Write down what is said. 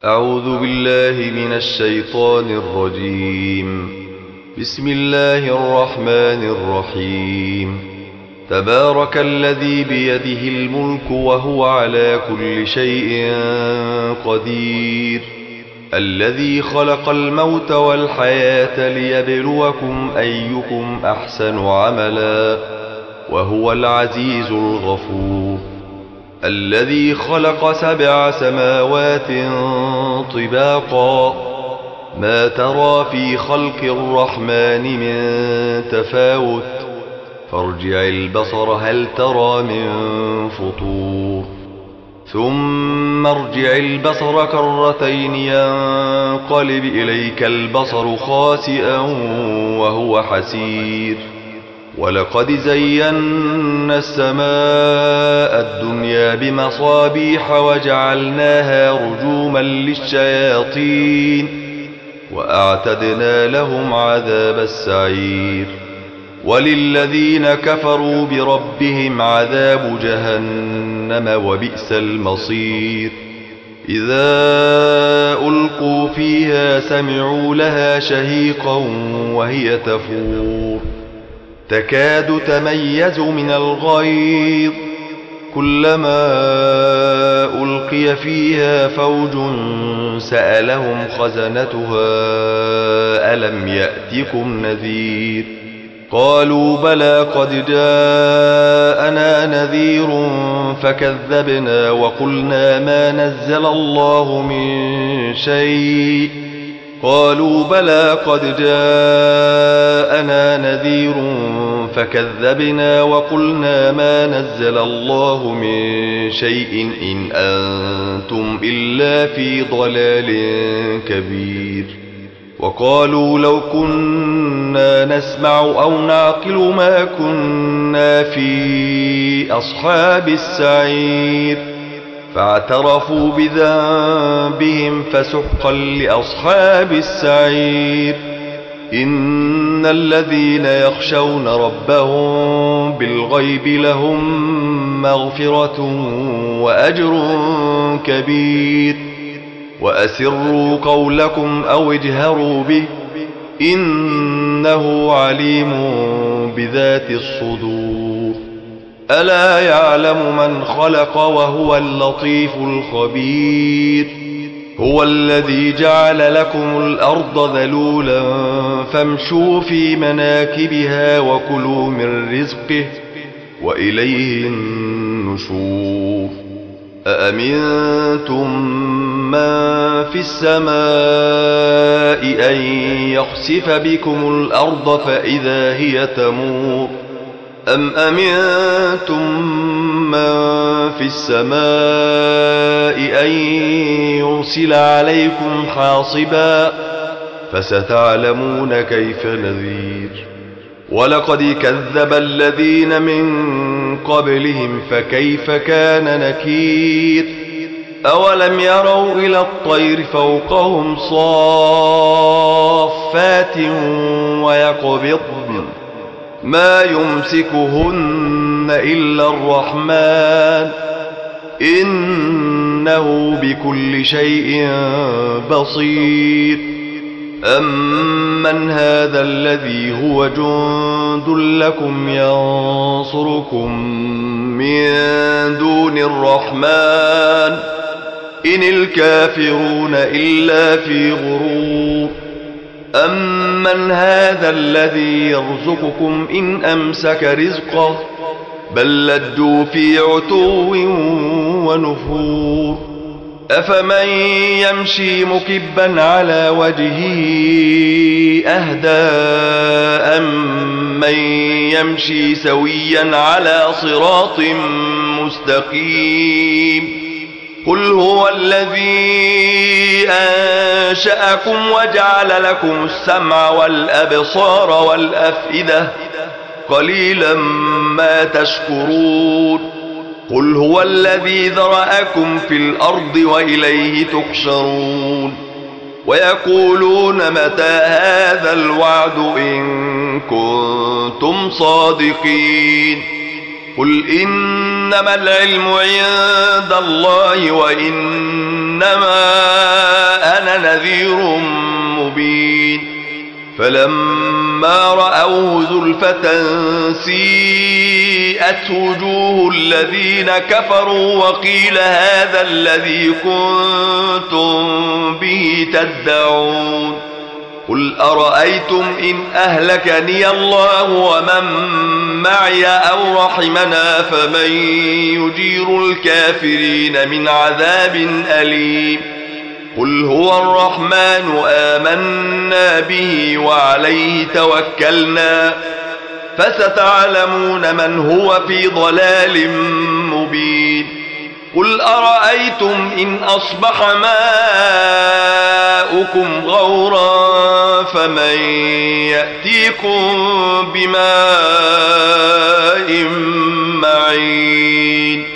أعوذ بالله من الشيطان الرجيم. بسم الله الرحمن الرحيم. تبارك الذي بيده الملك وهو على كل شيء قدير، الذي خلق الموت والحياة ليبلوكم أيكم أحسن عملا، وهو العزيز الغفور. الذي خلق 7 سماوات طباقا، ما ترى في خلق الرحمن من تفاوت، فارجع البصر هل ترى من فطور، ثم ارجع البصر كرتين ينقلب إليك البصر خاسئا وهو حسير. ولقد زينا السماء الدنيا بمصابيح وجعلناها رجوما للشياطين، وأعتدنا لهم عذاب السعير. وللذين كفروا بربهم عذاب جهنم وبئس المصير. إذا ألقوا فيها سمعوا لها شهيقا وهي تفور، تكاد تميز من الغيظ، كلما ألقي فيها فوج سألهم خزنتها ألم يأتكم نذير؟ قالوا بلى قد جاءنا نذير فكذبنا وقلنا ما نزل الله من شيء. قالوا بلى قد جاءنا نذير فكذبنا وقلنا ما نزل الله من شيء إن أنتم إلا في ضلال كبير. وقالوا لو كنا نسمع أو نعقل ما كنا في أصحاب السعير، فاعترفوا بذنبهم فسحقا لأصحاب السعير. إن الذين يخشون ربهم بالغيب لهم مغفرة وأجر كبير. وأسروا قولكم أو اجهروا به إنه عليم بذات الصدور. ألا يعلم من خلق وهو اللطيف الخبير. هو الذي جعل لكم الأرض ذلولا فامشوا في مناكبها وكلوا من رزقه وإليه النشور. أأمنتم من في السماء أن يخسف بكم الأرض فإذا هي تمور، أم أمنتم من في السماء أن يرسل عليكم حاصبا، فستعلمون كيف نذير. ولقد كذب الذين من قبلهم فكيف كان نكير. أولم يروا إلى الطير فوقهم صافات ويقبضن ما يمسكهن إلا الرحمن إنه بكل شيء بصير. أمن هذا الذي هو جند لكم ينصركم من دون الرحمن إن الكافرون إلا في غرور. أمن هذا الذي يرزقكم إن أمسك رزقه بل لجوا في عتو ونفور. أفمن يمشي مكبا على وجهه أهدى أمن يمشي سويا على صراط مستقيم. قل هو الذي أنشأكم وجعل لكم السمع والأبصار والأفئدة قليلا ما تشكرون. قل هو الذي ذرأكم في الأرض وإليه تحشرون. ويقولون متى هذا الوعد إن كنتم صادقين. قل إنما العلم عند الله وإنما أنا نذير مبين فلما رأوه زلفة سيئت وجوه الذين كفروا وقيل هذا الذي كنتم به تدعون قل أرأيتم إن أهلكني الله ومن معي أو رحمنا فمن يجير الكافرين من عذاب أليم قل هو الرحمن آمنا به وعليه توكلنا فستعلمون من هو في ضلال مبين قل أرأيتم إن أصبح ماؤكم غورا فمن يأتيكم بماء معين